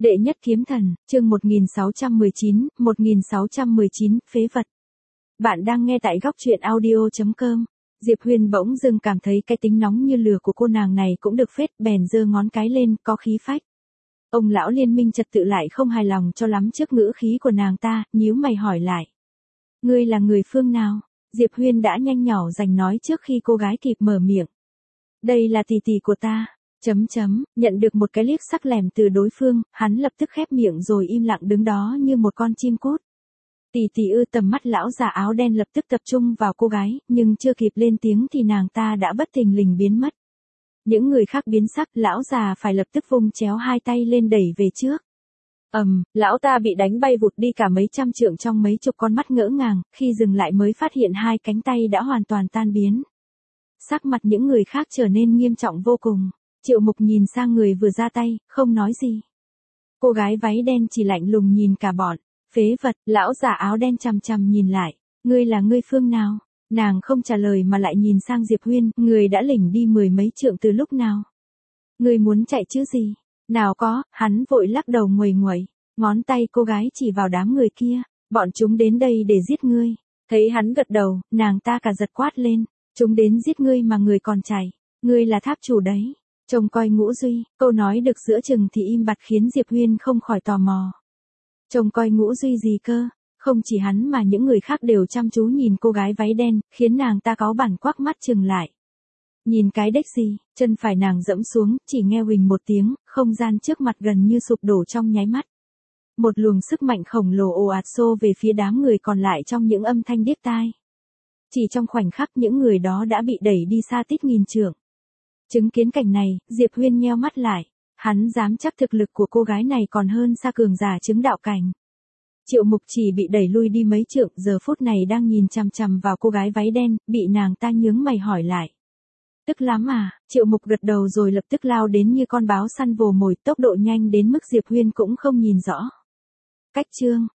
Đệ nhất kiếm thần, chương 1619, phế vật. Bạn đang nghe tại góc truyện audio.com. Diệp Huyền bỗng dưng cảm thấy cái tính nóng như lửa của cô nàng này cũng được phết, bèn giơ ngón cái lên, có khí phách. Ông lão liên minh trật tự lại không hài lòng cho lắm trước ngữ khí của nàng ta, nhíu mày hỏi lại. Ngươi là người phương nào? Diệp Huyền đã nhanh nhỏ giành nói trước khi cô gái kịp mở miệng. Đây là tỷ tỷ của ta. Nhận được một cái liếc sắc lẻm từ đối phương, hắn lập tức khép miệng rồi im lặng đứng đó như một con chim cút. Tỷ tỷ ư, tầm mắt lão già áo đen lập tức tập trung vào cô gái, nhưng chưa kịp lên tiếng thì nàng ta đã bất thình lình biến mất. Những người khác biến sắc, lão già phải lập tức vung chéo hai tay lên đẩy về trước. Lão ta bị đánh bay vụt đi cả mấy trăm trượng trong mấy chục con mắt ngỡ ngàng, khi dừng lại mới phát hiện hai cánh tay đã hoàn toàn tan biến. Sắc mặt những người khác trở nên nghiêm trọng vô cùng. Triệu Mục nhìn sang người vừa ra tay, không nói gì. Cô gái váy đen chỉ lạnh lùng nhìn cả bọn. Phế vật, lão già áo đen chằm chằm nhìn lại. Ngươi là ngươi phương nào? Nàng không trả lời mà lại nhìn sang Diệp Huyền, người đã lỉnh đi mười mấy trượng từ lúc nào? Ngươi muốn chạy chứ gì? Nào có, hắn vội lắc đầu nguầy nguẩy. Ngón tay cô gái chỉ vào đám người kia. Bọn chúng đến đây để giết ngươi. Thấy hắn gật đầu, nàng ta cả giật quát lên. Chúng đến giết ngươi mà người còn chạy. Ngươi là tháp chủ đấy. Trông coi Ngũ Duy, câu nói được giữa chừng thì im bặt khiến Diệp Huyền không khỏi tò mò. Trông coi Ngũ Duy gì cơ? Không chỉ hắn mà những người khác đều chăm chú nhìn cô gái váy đen, khiến nàng ta cáu bẳn quắc mắt chừng lại. Nhìn cái đếch gì, chân phải nàng dẫm xuống, chỉ nghe huỳnh một tiếng, không gian trước mặt gần như sụp đổ trong nháy mắt. Một luồng sức mạnh khổng lồ ồ ạt xô về phía đám người còn lại trong những âm thanh điếc tai. Chỉ trong khoảnh khắc những người đó đã bị đẩy đi xa tít nghìn trượng. Chứng kiến cảnh này, Diệp Huyền nheo mắt lại. Hắn dám chắc thực lực của cô gái này còn hơn xa cường giả chứng đạo cảnh. Triệu Mục chỉ bị đẩy lui đi mấy trượng, giờ phút này đang nhìn chằm chằm vào cô gái váy đen, bị nàng ta nhướng mày hỏi lại. Tức lắm à? Triệu Mục gật đầu rồi lập tức lao đến như con báo săn vồ mồi, tốc độ nhanh đến mức Diệp Huyền cũng không nhìn rõ. Cách chương,